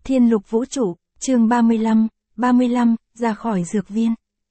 Thiên Lục Vũ Trụ, chương 35, ra khỏi dược viên.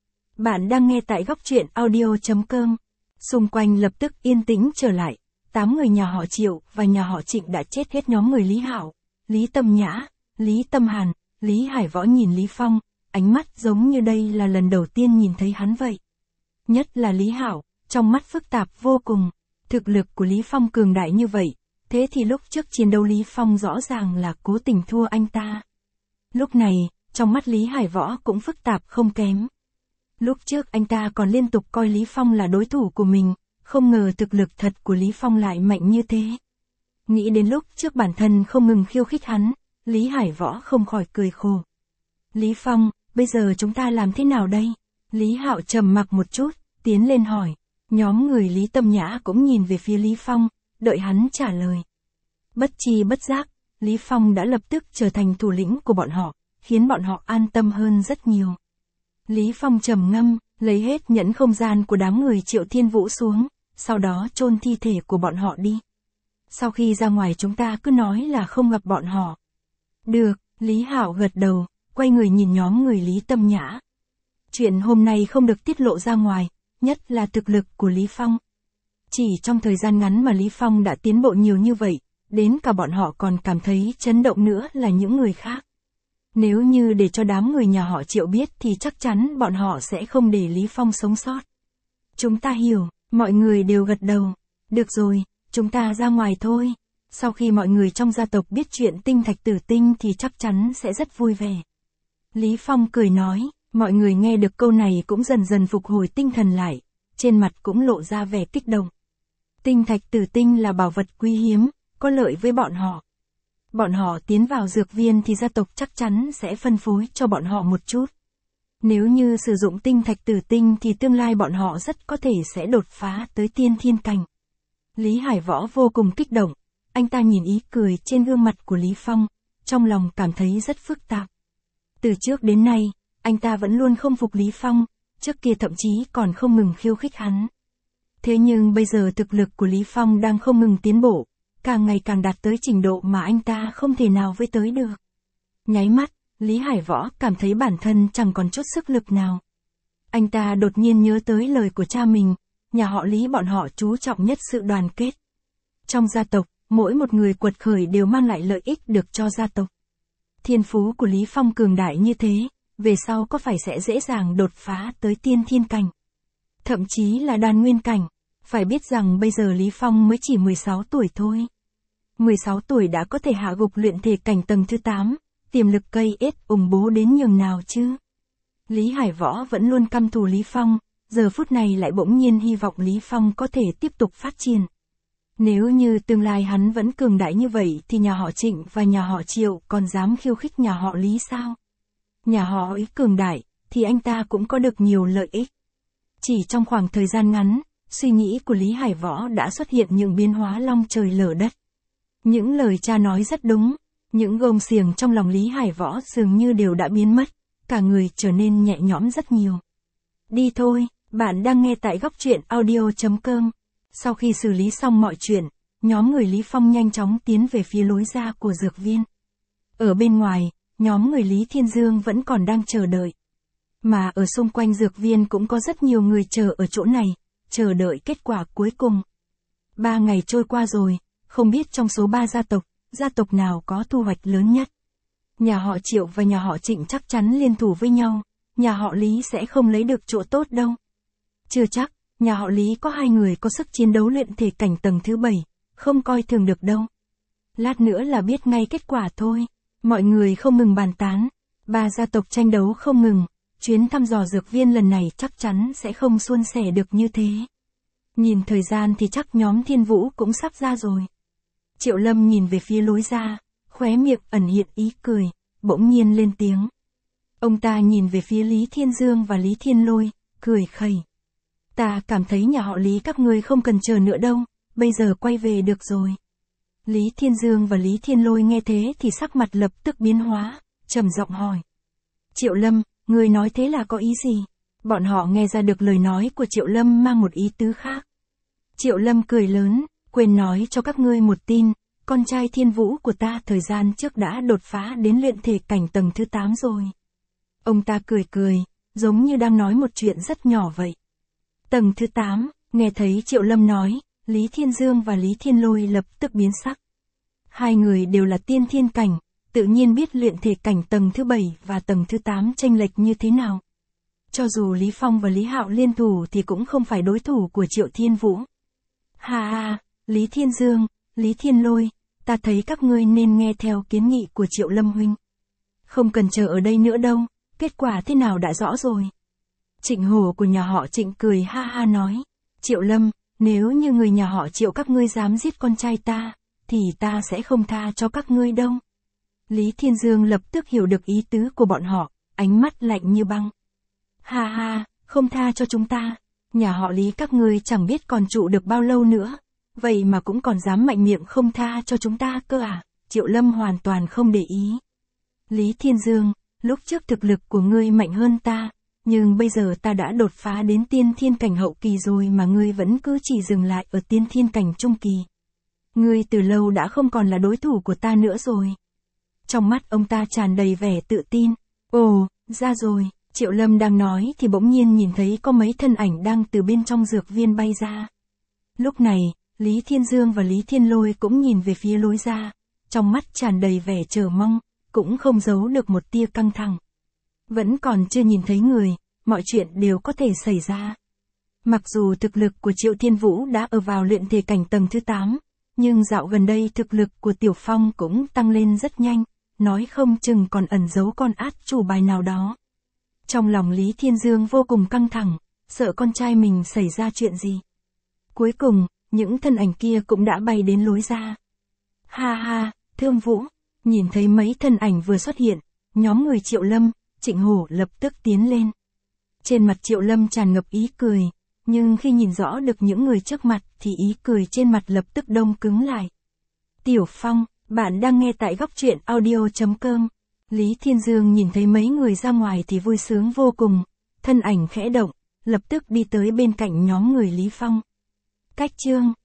Bạn đang nghe tại góc truyện audio.com. Xung quanh lập tức yên tĩnh trở lại. 8 người nhà họ Triệu và nhà họ Trịnh đã chết hết. Nhóm người Lý Hạo, Lý Tâm Nhã, Lý Tâm Hàn, Lý Hải Võ nhìn Lý Phong, ánh mắt giống như đây là lần đầu tiên nhìn thấy hắn vậy. Nhất là Lý Hạo, trong mắt phức tạp vô cùng. Thực lực của Lý Phong cường đại như vậy, thế thì lúc trước chiến đấu Lý Phong rõ ràng là cố tình thua anh ta. Lúc này, trong mắt Lý Hải Võ cũng phức tạp không kém. Lúc trước anh ta còn liên tục coi Lý Phong là đối thủ của mình, không ngờ thực lực thật của Lý Phong lại mạnh như thế. Nghĩ đến lúc trước bản thân không ngừng khiêu khích hắn, Lý Hải Võ không khỏi cười khổ. Lý Phong, bây giờ chúng ta làm thế nào đây? Lý Hạo trầm mặc một chút, tiến lên hỏi. Nhóm người Lý Tâm Nhã cũng nhìn về phía Lý Phong, đợi hắn trả lời. Bất chi bất giác, Lý Phong đã lập tức trở thành thủ lĩnh của bọn họ, khiến bọn họ an tâm hơn rất nhiều. Lý Phong trầm ngâm, lấy hết nhẫn không gian của đám người Triệu Thiên Vũ xuống, sau đó chôn thi thể của bọn họ đi. Sau khi ra ngoài chúng ta cứ nói là không gặp bọn họ. Được, Lý Hạo gật đầu, quay người nhìn nhóm người Lý Tâm Nhã. Chuyện hôm nay không được tiết lộ ra ngoài, nhất là thực lực của Lý Phong. Chỉ trong thời gian ngắn mà Lý Phong đã tiến bộ nhiều như vậy, đến cả bọn họ còn cảm thấy chấn động nữa là những người khác. Nếu như để cho đám người nhà họ Triệu biết thì chắc chắn bọn họ sẽ không để Lý Phong sống sót. Chúng ta hiểu, mọi người đều gật đầu. Được rồi, chúng ta ra ngoài thôi. Sau khi mọi người trong gia tộc biết chuyện tinh thạch tử tinh thì chắc chắn sẽ rất vui vẻ. Lý Phong cười nói, mọi người nghe được câu này cũng dần dần phục hồi tinh thần lại, trên mặt cũng lộ ra vẻ kích động. Tinh thạch tử tinh là bảo vật quý hiếm, có lợi với bọn họ. Bọn họ tiến vào dược viên thì gia tộc chắc chắn sẽ phân phối cho bọn họ một chút. Nếu như sử dụng tinh thạch tử tinh thì tương lai bọn họ rất có thể sẽ đột phá tới tiên thiên cảnh. Lý Hải Võ vô cùng kích động, anh ta nhìn ý cười trên gương mặt của Lý Phong, trong lòng cảm thấy rất phức tạp. Từ trước đến nay, anh ta vẫn luôn không phục Lý Phong, trước kia thậm chí còn không ngừng khiêu khích hắn. Thế nhưng bây giờ thực lực của Lý Phong đang không ngừng tiến bộ, càng ngày càng đạt tới trình độ mà anh ta không thể nào với tới được. Nháy mắt, Lý Hải Võ cảm thấy bản thân chẳng còn chút sức lực nào. Anh ta đột nhiên nhớ tới lời của cha mình, nhà họ Lý bọn họ chú trọng nhất sự đoàn kết. Trong gia tộc, mỗi một người quật khởi đều mang lại lợi ích được cho gia tộc. Thiên phú của Lý Phong cường đại như thế, về sau có phải sẽ dễ dàng đột phá tới tiên thiên cảnh, thậm chí là đan nguyên cảnh. Phải biết rằng bây giờ Lý Phong mới chỉ 16 tuổi thôi. 16 tuổi đã có thể hạ gục luyện thể cảnh tầng thứ 8, tiềm lực cây ết ủng bố đến nhường nào chứ. Lý Hải Võ vẫn luôn căm thù Lý Phong, giờ phút này lại bỗng nhiên hy vọng Lý Phong có thể tiếp tục phát triển. Nếu như tương lai hắn vẫn cường đại như vậy thì nhà họ Trịnh và nhà họ Triệu còn dám khiêu khích nhà họ Lý sao? Nhà họ ấy cường đại, thì anh ta cũng có được nhiều lợi ích. Chỉ trong khoảng thời gian ngắn, suy nghĩ của Lý Hải Võ đã xuất hiện những biến hóa long trời lở đất. Những lời cha nói rất đúng, những gông xiềng trong lòng Lý Hải Võ dường như đều đã biến mất, cả người trở nên nhẹ nhõm rất nhiều. Đi thôi, bạn đang nghe tại góc truyện audio.com. Sau khi xử lý xong mọi chuyện, nhóm người Lý Phong nhanh chóng tiến về phía lối ra của dược viên. Ở bên ngoài, nhóm người Lý Thiên Dương vẫn còn đang chờ đợi. Mà ở xung quanh dược viên cũng có rất nhiều người chờ ở chỗ này, chờ đợi kết quả cuối cùng. 3 ngày trôi qua rồi, không biết trong số 3 gia tộc nào có thu hoạch lớn nhất. Nhà họ Triệu và nhà họ Trịnh chắc chắn liên thủ với nhau, nhà họ Lý sẽ không lấy được chỗ tốt đâu. Chưa chắc, nhà họ Lý có 2 người có sức chiến đấu luyện thể cảnh tầng thứ 7, không coi thường được đâu. Lát nữa là biết ngay kết quả thôi. Mọi người không ngừng bàn tán, 3 gia tộc tranh đấu không ngừng, chuyến thăm dò dược viên lần này chắc chắn sẽ không suôn sẻ được như thế. Nhìn thời gian thì chắc nhóm Thiên Vũ cũng sắp ra rồi. Triệu Lâm nhìn về phía lối ra, khóe miệng ẩn hiện ý cười, bỗng nhiên lên tiếng. Ông ta nhìn về phía Lý Thiên Dương và Lý Thiên Lôi, cười khẩy. Ta cảm thấy nhà họ Lý các ngươi không cần chờ nữa đâu, bây giờ quay về được rồi. Lý Thiên Dương và Lý Thiên Lôi nghe thế thì sắc mặt lập tức biến hóa, trầm giọng hỏi. Triệu Lâm, ngươi nói thế là có ý gì? Bọn họ nghe ra được lời nói của Triệu Lâm mang một ý tứ khác. Triệu Lâm cười lớn, quên nói cho các ngươi một tin, con trai Thiên Vũ của ta thời gian trước đã đột phá đến luyện thể cảnh tầng thứ 8 rồi. Ông ta cười cười, giống như đang nói một chuyện rất nhỏ vậy. Tầng thứ 8, nghe thấy Triệu Lâm nói, Lý Thiên Dương và Lý Thiên Lôi lập tức biến sắc. Hai người đều là tiên thiên cảnh, tự nhiên biết luyện thể cảnh tầng thứ 7 và tầng thứ 8 chênh lệch như thế nào. Cho dù Lý Phong và Lý Hạo liên thủ thì cũng không phải đối thủ của Triệu Thiên Vũ. Ha ha, Lý Thiên Dương, Lý Thiên Lôi, ta thấy các ngươi nên nghe theo kiến nghị của Triệu Lâm huynh. Không cần chờ ở đây nữa đâu, kết quả thế nào đã rõ rồi. Trịnh Hổ của nhà họ Trịnh cười ha ha nói, Triệu Lâm, nếu như người nhà họ Triệu các ngươi dám giết con trai ta, thì ta sẽ không tha cho các ngươi đâu. Lý Thiên Dương lập tức hiểu được ý tứ của bọn họ, ánh mắt lạnh như băng. Ha ha, không tha cho chúng ta, nhà họ Lý các ngươi chẳng biết còn trụ được bao lâu nữa, vậy mà cũng còn dám mạnh miệng không tha cho chúng ta cơ à, Triệu Lâm hoàn toàn không để ý. Lý Thiên Dương, lúc trước thực lực của ngươi mạnh hơn ta, nhưng bây giờ ta đã đột phá đến tiên thiên cảnh hậu kỳ rồi mà ngươi vẫn cứ chỉ dừng lại ở tiên thiên cảnh trung kỳ. Ngươi từ lâu đã không còn là đối thủ của ta nữa rồi. Trong mắt ông ta tràn đầy vẻ tự tin. Ồ, ra rồi, Triệu Lâm đang nói thì bỗng nhiên nhìn thấy có mấy thân ảnh đang từ bên trong dược viên bay ra. Lúc này, Lý Thiên Dương và Lý Thiên Lôi cũng nhìn về phía lối ra, trong mắt tràn đầy vẻ chờ mong, cũng không giấu được một tia căng thẳng. Vẫn còn chưa nhìn thấy người, mọi chuyện đều có thể xảy ra. Mặc dù thực lực của Triệu Thiên Vũ đã ở vào luyện thể cảnh tầng thứ 8, nhưng dạo gần đây thực lực của Tiểu Phong cũng tăng lên rất nhanh, nói không chừng còn ẩn giấu con át chủ bài nào đó. Trong lòng Lý Thiên Dương vô cùng căng thẳng, sợ con trai mình xảy ra chuyện gì. Cuối cùng, những thân ảnh kia cũng đã bay đến lối ra. Ha ha, Thương Vũ, nhìn thấy mấy thân ảnh vừa xuất hiện, nhóm người Triệu Lâm, Trịnh Hổ lập tức tiến lên. Trên mặt Triệu Lâm tràn ngập ý cười, nhưng khi nhìn rõ được những người trước mặt thì ý cười trên mặt lập tức đông cứng lại. Tiểu Phong, bạn đang nghe tại góc truyện audio.com. Lý Thiên Dương nhìn thấy mấy người ra ngoài thì vui sướng vô cùng, thân ảnh khẽ động, lập tức đi tới bên cạnh nhóm người Lý Phong. Cách chương